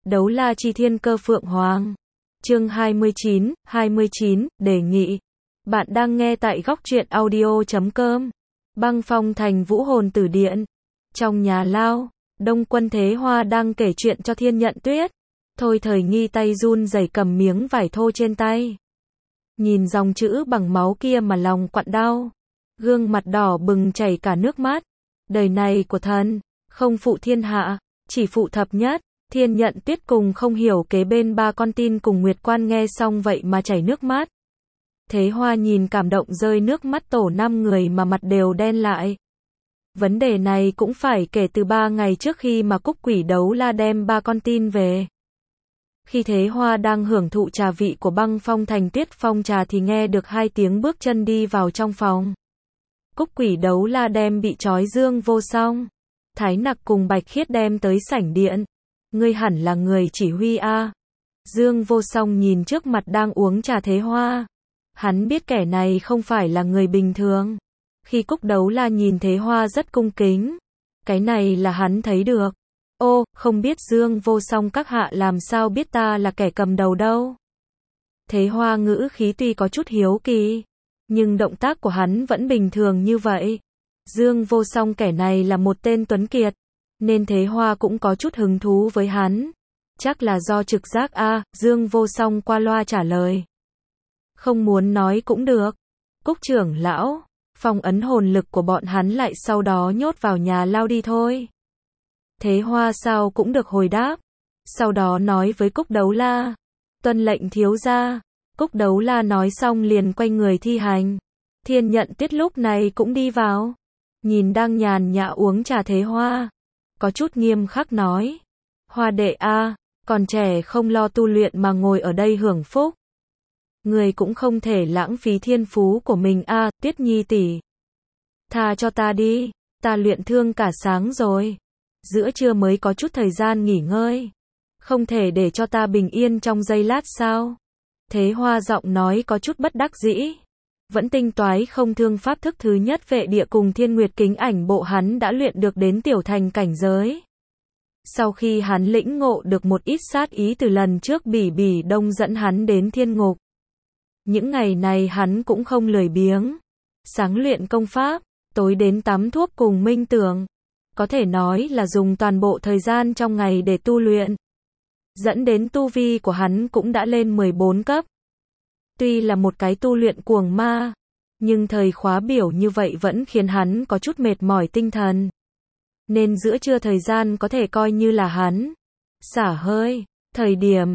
Đấu la chi thiên cơ phượng hoàng. Chương 29, đề nghị. Bạn đang nghe tại góc truyện audio.com. Băng phong thành vũ hồn tử điện. Trong nhà lao, Đông Quân Thế Hoa đang kể chuyện cho Thiên Nhận Tuyết. Thôi Thời Nghi tay run rẩy cầm miếng vải thô trên tay. Nhìn dòng chữ bằng máu kia mà lòng quặn đau. Gương mặt đỏ bừng chảy cả nước mắt. Đời này của thần, không phụ thiên hạ, chỉ phụ thập nhất. Thiên Nhận Tuyết cùng không hiểu kế bên ba con tin cùng Nguyệt Quan nghe xong vậy mà chảy nước mắt. Thế Hoa nhìn cảm động rơi nước mắt tổ 5 người mà mặt đều đen lại. Vấn đề này cũng phải kể từ 3 ngày trước khi mà Cúc Quỷ Đấu La đem ba con tin về. Khi Thế Hoa đang hưởng thụ trà vị của Băng Phong Thành Tuyết Phong trà thì nghe được 2 tiếng bước chân đi vào trong phòng. Cúc Quỷ Đấu La đem bị trói Dương Vô Song, Thái Nặc cùng Bạch Khiết đem tới sảnh điện. Ngươi hẳn là người chỉ huy a. Dương Vô Song nhìn trước mặt đang uống trà Thế Hoa. Hắn biết kẻ này không phải là người bình thường. Khi Cúc Đấu La nhìn Thế Hoa rất cung kính. Cái này là hắn thấy được. Ô, không biết Dương Vô Song các hạ làm sao biết ta là kẻ cầm đầu đâu. Thế Hoa ngữ khí tuy có chút hiếu kỳ, nhưng động tác của hắn vẫn bình thường như vậy. Dương Vô Song kẻ này là một tên tuấn kiệt, nên Thế Hoa cũng có chút hứng thú với hắn. Chắc là do trực giác a. Dương Vô Song qua loa trả lời. Không muốn nói cũng được. Cúc trưởng lão, phong ấn hồn lực của bọn hắn lại sau đó nhốt vào nhà lao đi thôi. Thế Hoa sao cũng được hồi đáp. Sau đó nói với Cúc Đấu La. Tuân lệnh thiếu gia. Cúc Đấu La nói xong liền quay người thi hành. Thiên Nhận Tuyết lúc này cũng đi vào. Nhìn đang nhàn nhã uống trà Thế Hoa. Có chút nghiêm khắc nói. Hoa đệ a, còn trẻ không lo tu luyện mà ngồi ở đây hưởng phúc. Người cũng không thể lãng phí thiên phú của mình a. Tuyết Nhi tỷ, tha cho ta đi, ta luyện thương cả sáng rồi. Giữa trưa mới có chút thời gian nghỉ ngơi. Không thể để cho ta bình yên trong giây lát sao? Thế Hoa giọng nói có chút bất đắc dĩ. Vẫn tinh toái không thương pháp thức thứ nhất vệ địa cùng Thiên Nguyệt Kính Ảnh bộ hắn đã luyện được đến tiểu thành cảnh giới. Sau khi hắn lĩnh ngộ được một ít sát ý từ lần trước Bỉ Bỉ Đông dẫn hắn đến thiên ngục. Những ngày này hắn cũng không lười biếng. Sáng luyện công pháp, tối đến tắm thuốc cùng minh tưởng. Có thể nói là dùng toàn bộ thời gian trong ngày để tu luyện. Dẫn đến tu vi của hắn cũng đã lên 14 cấp. Tuy là một cái tu luyện cuồng ma, nhưng thời khóa biểu như vậy vẫn khiến hắn có chút mệt mỏi tinh thần. Nên giữa trưa thời gian có thể coi như là hắn xả hơi, thời điểm,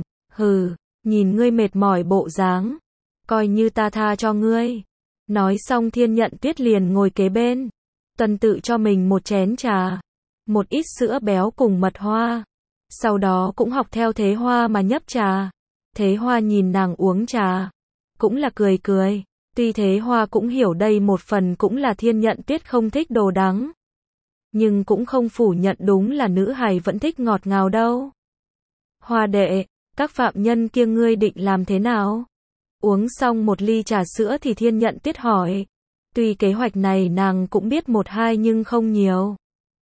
nhìn ngươi mệt mỏi bộ dáng, coi như ta tha cho ngươi. Nói xong Thiên Nhận Tuyết liền ngồi kế bên, tuần tự cho mình một chén trà, một ít sữa béo cùng mật hoa. Sau đó cũng học theo Thế Hoa mà nhấp trà. Thế Hoa nhìn nàng uống trà, cũng là cười cười. Tuy Thế Hoa cũng hiểu đây một phần cũng là Thiên Nhận Tuyết không thích đồ đắng, nhưng cũng không phủ nhận đúng là nữ hài vẫn thích ngọt ngào đâu. Hoa đệ, các phạm nhân kia ngươi định làm thế nào? Uống xong một ly trà sữa thì Thiên Nhận Tuyết hỏi. Tuy kế hoạch này nàng cũng biết một hai nhưng không nhiều.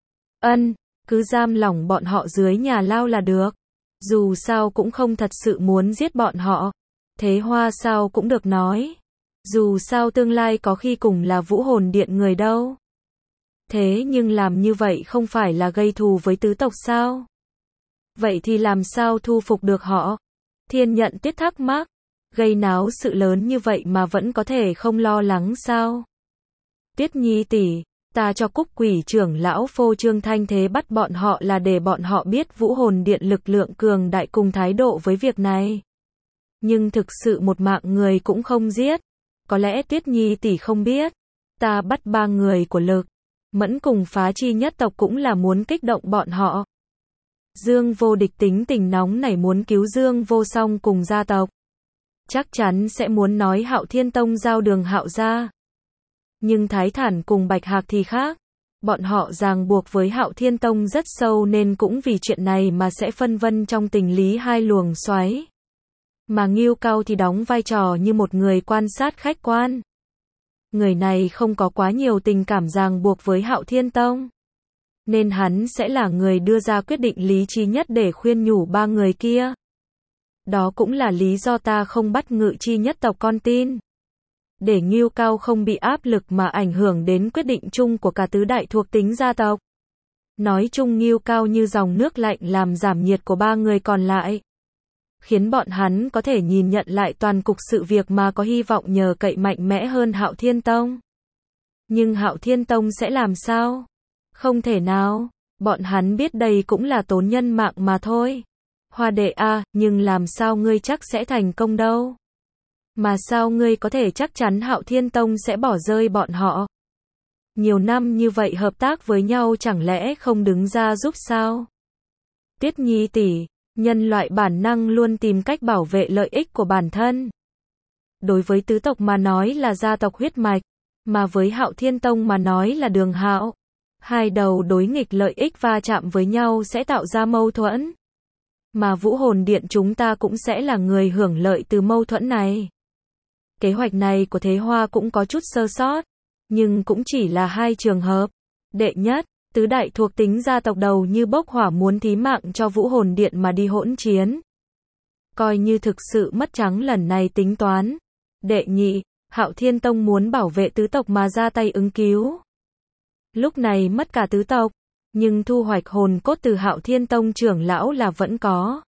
Cứ giam lỏng bọn họ dưới nhà lao là được. Dù sao cũng không thật sự muốn giết bọn họ. Thế Hoa sao cũng được nói. Dù sao tương lai có khi cùng là vũ hồn điện người đâu. Thế nhưng làm như vậy không phải là gây thù với tứ tộc sao? Vậy thì làm sao thu phục được họ? Thiên Nhận Tuyết thắc mắc. Gây náo sự lớn như vậy mà vẫn có thể không lo lắng sao? Tuyết Nhi tỷ, ta cho Cúc Quỷ trưởng lão phô trương thanh thế bắt bọn họ là để bọn họ biết vũ hồn điện lực lượng cường đại cùng thái độ với việc này. Nhưng thực sự một mạng người cũng không giết. Có lẽ Tuyết Nhi tỷ không biết. Ta bắt 3 người của Lực Mẫn cùng Phá Chi nhất tộc cũng là muốn kích động bọn họ. Dương Vô Địch tính tình nóng nảy muốn cứu Dương Vô Song cùng gia tộc. Chắc chắn sẽ muốn nói Hạo Thiên Tông giao đường Hạo gia. Nhưng Thái Thản cùng Bạch Hạc thì khác. Bọn họ ràng buộc với Hạo Thiên Tông rất sâu nên cũng vì chuyện này mà sẽ phân vân trong tình lý hai luồng xoáy. Mà Ngưu Cao thì đóng vai trò như một người quan sát khách quan. Người này không có quá nhiều tình cảm ràng buộc với Hạo Thiên Tông. nên hắn sẽ là người đưa ra quyết định lý trí nhất để khuyên nhủ ba người kia. Đó cũng là lý do ta không bắt Ngự Chi nhất tộc con tin. Để Ngưu Cao không bị áp lực mà ảnh hưởng đến quyết định chung của cả tứ đại thuộc tính gia tộc. Nói chung Ngưu Cao như dòng nước lạnh làm giảm nhiệt của ba người còn lại. Khiến bọn hắn có thể nhìn nhận lại toàn cục sự việc mà có hy vọng nhờ cậy mạnh mẽ hơn Hạo Thiên Tông. Nhưng Hạo Thiên Tông sẽ làm sao? Không thể nào, bọn hắn biết đây cũng là tốn nhân mạng mà thôi. Hoa đệ a, nhưng làm sao ngươi chắc sẽ thành công đâu? Mà sao ngươi có thể chắc chắn Hạo Thiên Tông sẽ bỏ rơi bọn họ? Nhiều năm như vậy hợp tác với nhau chẳng lẽ không đứng ra giúp sao? Tiết Nhi tỷ, nhân loại bản năng luôn tìm cách bảo vệ lợi ích của bản thân. Đối với tứ tộc mà nói là gia tộc huyết mạch, mà với Hạo Thiên Tông mà nói là đường hạo. Hai đầu đối nghịch lợi ích va chạm với nhau sẽ tạo ra mâu thuẫn. Mà Vũ Hồn Điện chúng ta cũng sẽ là người hưởng lợi từ mâu thuẫn này. Kế hoạch này của Thế Hoa cũng có chút sơ sót, nhưng cũng chỉ là hai trường hợp. Đệ nhất, tứ đại thuộc tính gia tộc đầu như bốc hỏa muốn thí mạng cho Vũ Hồn Điện mà đi hỗn chiến. Coi như thực sự mất trắng lần này tính toán. Đệ nhị, Hạo Thiên Tông muốn bảo vệ tứ tộc mà ra tay ứng cứu. Lúc này mất cả tứ tộc, nhưng thu hoạch hồn cốt từ Hạo Thiên Tông trưởng lão là vẫn có.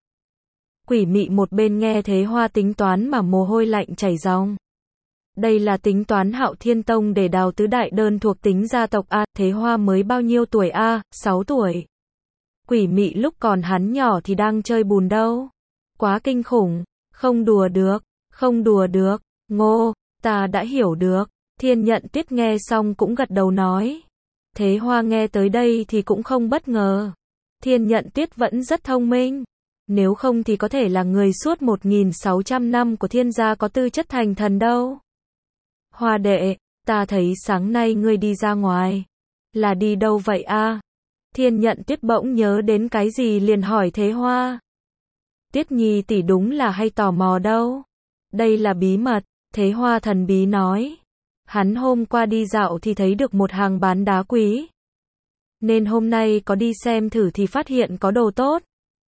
Quỷ Mị một bên nghe Thế Hoa tính toán mà mồ hôi lạnh chảy ròng. Đây là tính toán Hạo Thiên Tông để đào tứ đại đơn thuộc tính gia tộc a, Thế Hoa mới bao nhiêu tuổi a? 6 tuổi. Quỷ Mị lúc còn hắn nhỏ thì đang chơi bùn đâu. Quá kinh khủng, không đùa được, không đùa được. Ngô, ta đã hiểu được. Thiên Nhận Tuyết nghe xong cũng gật đầu nói. Thế Hoa nghe tới đây thì cũng không bất ngờ. Thiên Nhận Tuyết vẫn rất thông minh. Nếu không thì có thể là người suốt 1.600 năm của Thiên gia có tư chất thành thần đâu. Hoa đệ, ta thấy sáng nay ngươi đi ra ngoài. Là đi đâu vậy a? Thiên Nhận Tuyết bỗng nhớ đến cái gì liền hỏi Thế Hoa. Tuyết Nhi tỷ đúng là hay tò mò đâu. Đây là bí mật, Thế Hoa thần bí nói. Hắn hôm qua đi dạo thì thấy được một hàng bán đá quý. Nên hôm nay có đi xem thử thì phát hiện có đồ tốt.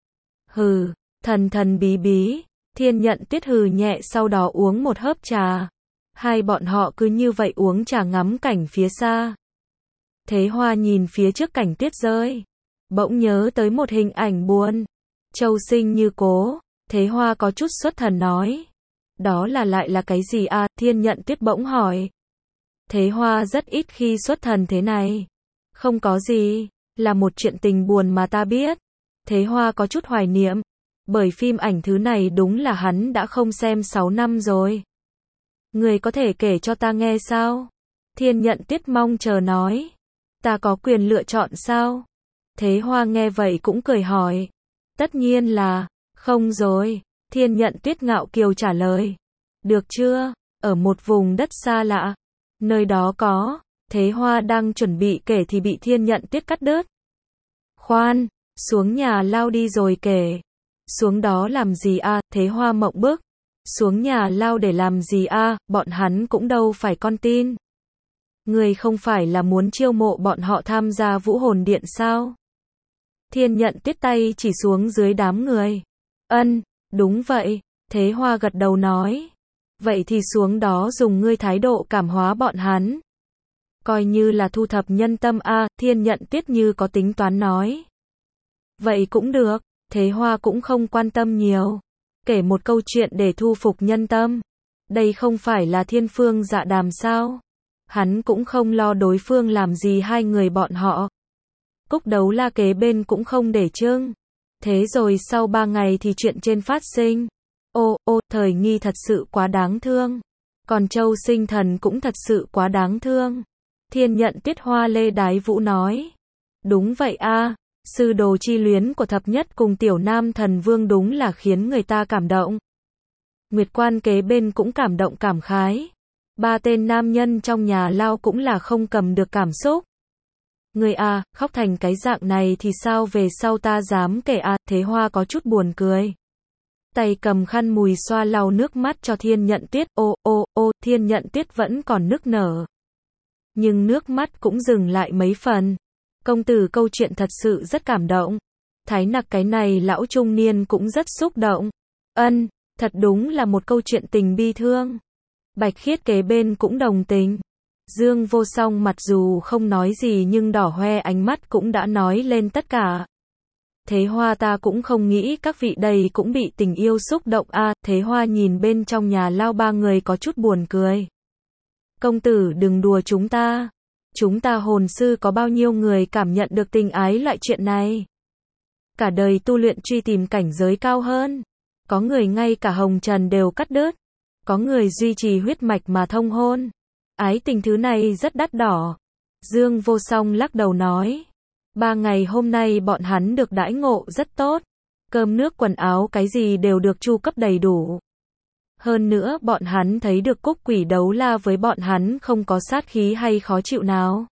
Hừ, thần bí bí. Thiên Nhận Tuyết hừ nhẹ sau đó uống một hớp trà. Hai bọn họ cứ như vậy uống trà ngắm cảnh phía xa. Thế Hoa nhìn phía trước cảnh tuyết rơi. Bỗng nhớ tới một hình ảnh buồn. Châu Sinh như cố. Thế Hoa có chút xuất thần nói. Đó là lại là cái gì a? Thiên Nhận Tuyết bỗng hỏi. Thế Hoa rất ít khi xuất thần thế này. Không có gì, là một chuyện tình buồn mà ta biết. Thế Hoa có chút hoài niệm. Bởi phim ảnh thứ này đúng là hắn đã không xem 6 năm rồi. Người có thể kể cho ta nghe sao? Thiên Nhận Tuyết mong chờ nói. Ta có quyền lựa chọn sao? Thế Hoa nghe vậy cũng cười hỏi. Tất nhiên là, không rồi. Thiên Nhận Tuyết ngạo kiều trả lời. Được chưa? Ở một vùng đất xa lạ. Nơi đó có. Thế Hoa đang chuẩn bị kể thì bị Thiên Nhận Tuyết cắt đứt. Khoan, xuống nhà lao đi rồi kể. Xuống đó làm gì a? Thế Hoa mộng bức. Xuống nhà lao để làm gì a? Bọn hắn cũng đâu phải con tin. Người không phải là muốn chiêu mộ bọn họ tham gia Vũ Hồn Điện sao? Thiên Nhận Tuyết tay chỉ xuống dưới đám người. Đúng vậy. Thế Hoa gật đầu nói. Vậy thì xuống đó dùng ngươi thái độ cảm hóa bọn hắn. Coi như là thu thập nhân tâm a. Thiên Nhận Tuyết như có tính toán nói. Vậy cũng được. Thế Hoa cũng không quan tâm nhiều. Kể một câu chuyện để thu phục nhân tâm. Đây không phải là Thiên Phương Dạ Đàm sao? Hắn cũng không lo đối phương làm gì hai người bọn họ. Cúc Đấu La kế bên cũng không để trưng. Thế rồi sau 3 ngày thì chuyện trên phát sinh. Thời Nghi thật sự quá đáng thương. Còn Châu Sinh Thần cũng thật sự quá đáng thương. Thiên Nhận Tuyết hoa lê đái vũ nói. Đúng vậy a, sư đồ chi luyến của thập nhất cùng Tiểu Nam Thần Vương đúng là khiến người ta cảm động. Nguyệt Quan kế bên cũng cảm động cảm khái. 3 tên nam nhân trong nhà lao cũng là không cầm được cảm xúc. Người a, khóc thành cái dạng này thì sao về sau ta dám kể a? Thế Hoa có chút buồn cười. Tay cầm khăn mùi xoa lau nước mắt cho Thiên Nhận Tuyết. Thiên Nhận Tuyết vẫn còn nức nở. Nhưng nước mắt cũng dừng lại mấy phần. Công tử câu chuyện thật sự rất cảm động. Thái Nặc cái này lão trung niên cũng rất xúc động. Ân, thật đúng là một câu chuyện tình bi thương. Bạch Khiết kế bên cũng đồng tình. Dương Vô Song mặc dù không nói gì nhưng đỏ hoe ánh mắt cũng đã nói lên tất cả. Thế Hoa ta cũng không nghĩ các vị đây cũng bị tình yêu xúc động a. Thế Hoa nhìn bên trong nhà lao ba người có chút buồn cười. Công tử đừng đùa chúng ta. Chúng ta hồn sư có bao nhiêu người cảm nhận được tình ái loại chuyện này. Cả đời tu luyện truy tìm cảnh giới cao hơn. Có người ngay cả hồng trần đều cắt đứt. Có người duy trì huyết mạch mà thông hôn. Ái tình thứ này rất đắt đỏ. Dương Vô Song lắc đầu nói. 3 ngày hôm nay bọn hắn được đãi ngộ rất tốt. Cơm nước quần áo cái gì đều được chu cấp đầy đủ. Hơn nữa bọn hắn thấy được Cúc Quỷ đấu la với bọn hắn không có sát khí hay khó chịu nào.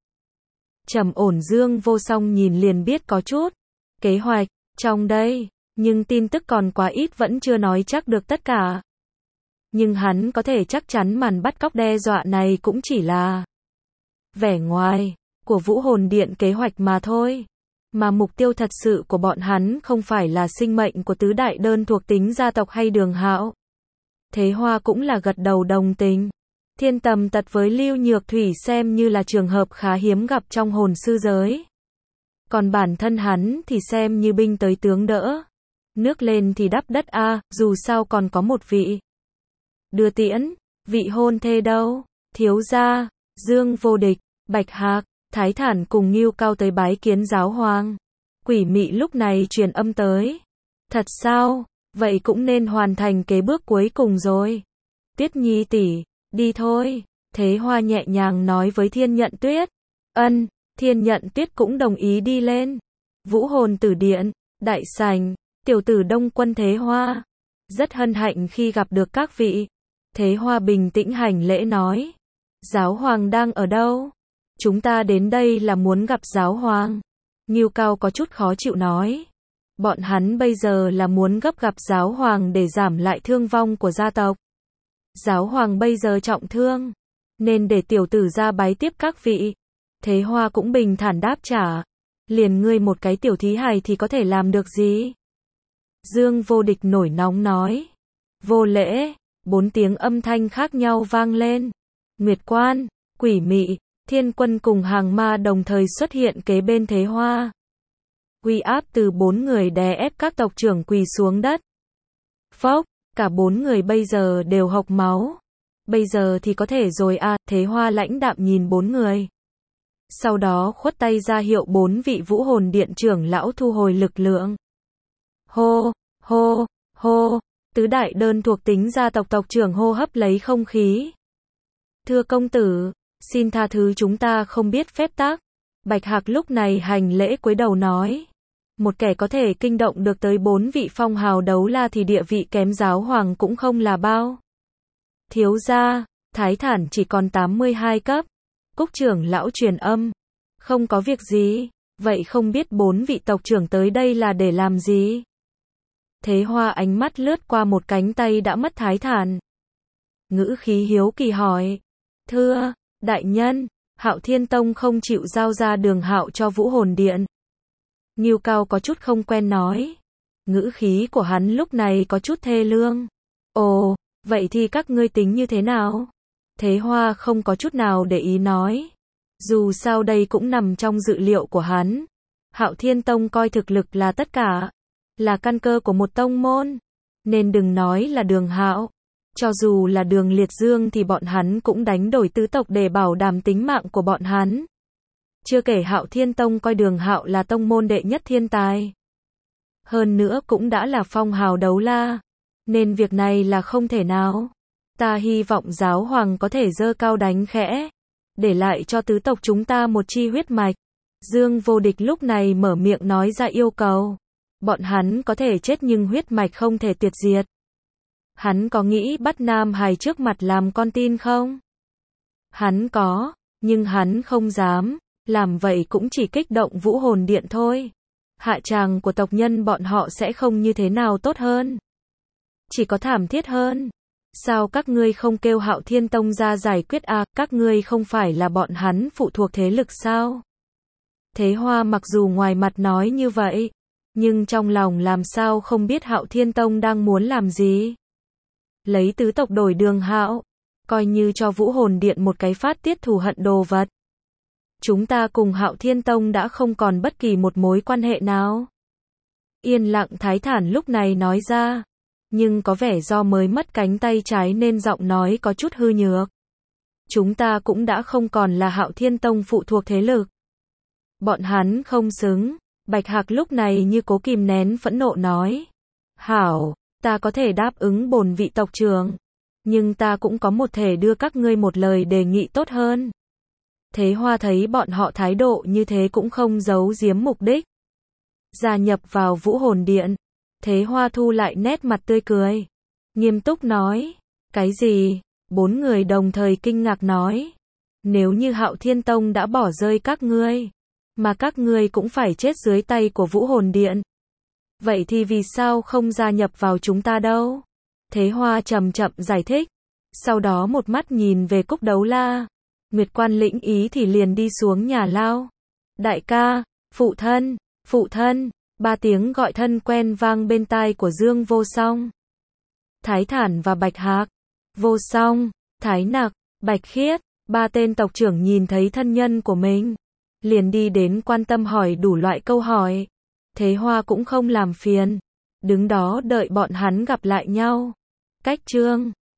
Trầm ổn Dương Vô Song nhìn liền biết có chút kế hoạch trong đây, nhưng tin tức còn quá ít vẫn chưa nói chắc được tất cả. Nhưng hắn có thể chắc chắn màn bắt cóc đe dọa này cũng chỉ là vẻ ngoài của Vũ Hồn Điện kế hoạch mà thôi. Mà mục tiêu thật sự của bọn hắn không phải là sinh mệnh của tứ đại đơn thuộc tính gia tộc hay Đường Hạo. Thế Hoa cũng là gật đầu đồng tình. Thiên Tầm Tật với Lưu Nhược Thủy xem như là trường hợp khá hiếm gặp trong hồn sư giới. Còn bản thân hắn thì xem như binh tới tướng đỡ. Nước lên thì đắp đất a, dù sao còn có một vị đưa tiễn, vị hôn thê đâu. Thiếu gia, Dương Vô Địch, Bạch Hạc, Thái Thản cùng Ngưu Cao tới bái kiến giáo hoàng. Quỷ Mị lúc này truyền âm tới. Thật sao? Vậy cũng nên hoàn thành kế bước cuối cùng rồi. Tuyết Nhi tỷ, đi thôi. Thế Hoa nhẹ nhàng nói với Thiên Nhận Tuyết. Ân, Thiên Nhận Tuyết cũng đồng ý đi lên. Vũ Hồn Tử Điện, đại sảnh, tiểu tử Đông Quân Thế Hoa. Rất hân hạnh khi gặp được các vị. Thế Hoa bình tĩnh hành lễ nói. Giáo hoàng đang ở đâu? Chúng ta đến đây là muốn gặp giáo hoàng. Ngưu Cao có chút khó chịu nói. Bọn hắn bây giờ là muốn gấp gặp giáo hoàng để giảm lại thương vong của gia tộc. Giáo hoàng bây giờ trọng thương, nên để tiểu tử ra bái tiếp các vị. Thế Hoa cũng bình thản đáp trả. Liền ngươi một cái tiểu thí hài thì có thể làm được gì? Dương Vô Địch nổi nóng nói. Vô lễ, 4 tiếng âm thanh khác nhau vang lên. Nguyệt Quan, Quỷ Mị, Thiên Quân cùng Hàng Ma đồng thời xuất hiện kế bên Thế Hoa. Uy áp từ 4 người đè ép các tộc trưởng quỳ xuống đất. Phốc, cả 4 người bây giờ đều hộc máu. Bây giờ thì có thể rồi à, Thế Hoa lãnh đạm nhìn 4 người. Sau đó khuất tay ra hiệu 4 vị Vũ Hồn Điện trưởng lão thu hồi lực lượng. Hô, hô, hô, tứ đại đơn thuộc tính gia tộc tộc trưởng hô hấp lấy không khí. Thưa công tử, xin tha thứ chúng ta không biết phép tắc. Bạch Hạc lúc này hành lễ cúi đầu nói. Một kẻ có thể kinh động được tới 4 vị phong hào đấu la thì địa vị kém giáo hoàng cũng không là bao. Thiếu gia, Thái Thản chỉ còn 82 cấp. Cúc trưởng lão truyền âm. Không có việc gì, vậy không biết 4 vị tộc trưởng tới đây là để làm gì? Thế Hoa ánh mắt lướt qua một cánh tay đã mất Thái Thản. Ngữ khí hiếu kỳ hỏi. Thưa, đại nhân, Hạo Thiên Tông không chịu giao ra Đường Hạo cho Vũ Hồn Điện. Ngưu Cao có chút không quen nói. Ngữ khí của hắn lúc này có chút thê lương. Ồ, vậy thì các ngươi tính như thế nào? Thế Hoa không có chút nào để ý nói. Dù sao đây cũng nằm trong dự liệu của hắn. Hạo Thiên Tông coi thực lực là tất cả. Là căn cơ của một tông môn. Nên đừng nói là Đường Hạo. Cho dù là Đường Liệt Dương thì bọn hắn cũng đánh đổi tứ tộc để bảo đảm tính mạng của bọn hắn. Chưa kể Hạo Thiên Tông coi Đường Hạo là tông môn đệ nhất thiên tài. Hơn nữa cũng đã là phong hào đấu la. Nên việc này là không thể nào. Ta hy vọng giáo hoàng có thể giơ cao đánh khẽ. Để lại cho tứ tộc chúng ta một chi huyết mạch. Dương Vô Địch lúc này mở miệng nói ra yêu cầu. Bọn hắn có thể chết nhưng huyết mạch không thể tuyệt diệt. Hắn có nghĩ bắt Nam Hài trước mặt làm con tin không? Hắn có, nhưng hắn không dám. Làm vậy cũng chỉ kích động Vũ Hồn Điện thôi. Hạ tràng của tộc nhân bọn họ sẽ không như thế nào tốt hơn. Chỉ có thảm thiết hơn. Sao các ngươi không kêu Hạo Thiên Tông ra giải quyết à? Các ngươi không phải là bọn hắn phụ thuộc thế lực sao? Thế Hoa mặc dù ngoài mặt nói như vậy, nhưng trong lòng làm sao không biết Hạo Thiên Tông đang muốn làm gì. Lấy tứ tộc đổi Đường Hạo, coi như cho Vũ Hồn Điện một cái phát tiết thù hận đồ vật. Chúng ta cùng Hạo Thiên Tông đã không còn bất kỳ một mối quan hệ nào. Yên lặng Thái Thản lúc này nói ra, nhưng có vẻ do mới mất cánh tay trái nên giọng nói có chút hư nhược. Chúng ta cũng đã không còn là Hạo Thiên Tông phụ thuộc thế lực. Bọn hắn không xứng. Bạch Hạc lúc này như cố kìm nén phẫn nộ nói. Hảo, ta có thể đáp ứng bổn vị tộc trưởng, nhưng ta cũng có một thể đưa các ngươi một lời đề nghị tốt hơn. Thế Hoa thấy bọn họ thái độ như thế cũng không giấu giếm mục đích. Gia nhập vào Vũ Hồn Điện. Thế Hoa thu lại nét mặt tươi cười. Nghiêm túc nói. Cái gì? 4 người đồng thời kinh ngạc nói. Nếu như Hạo Thiên Tông đã bỏ rơi các ngươi, mà các ngươi cũng phải chết dưới tay của Vũ Hồn Điện, vậy thì vì sao không gia nhập vào chúng ta đâu? Thế Hoa chậm chậm giải thích. Sau đó một mắt nhìn về Cúc Đấu La. Nguyệt Quan lĩnh ý thì liền đi xuống nhà lao. Đại ca, phụ thân, 3 tiếng gọi thân quen vang bên tai của Dương Vô Song, Thái Thản và Bạch Hạc. Vô Song, Thái Nặc, Bạch Khiết, 3 tên tộc trưởng nhìn thấy thân nhân của mình, liền đi đến quan tâm hỏi đủ loại câu hỏi. Thế Hoa cũng không làm phiền, đứng đó đợi bọn hắn gặp lại nhau. Cách chương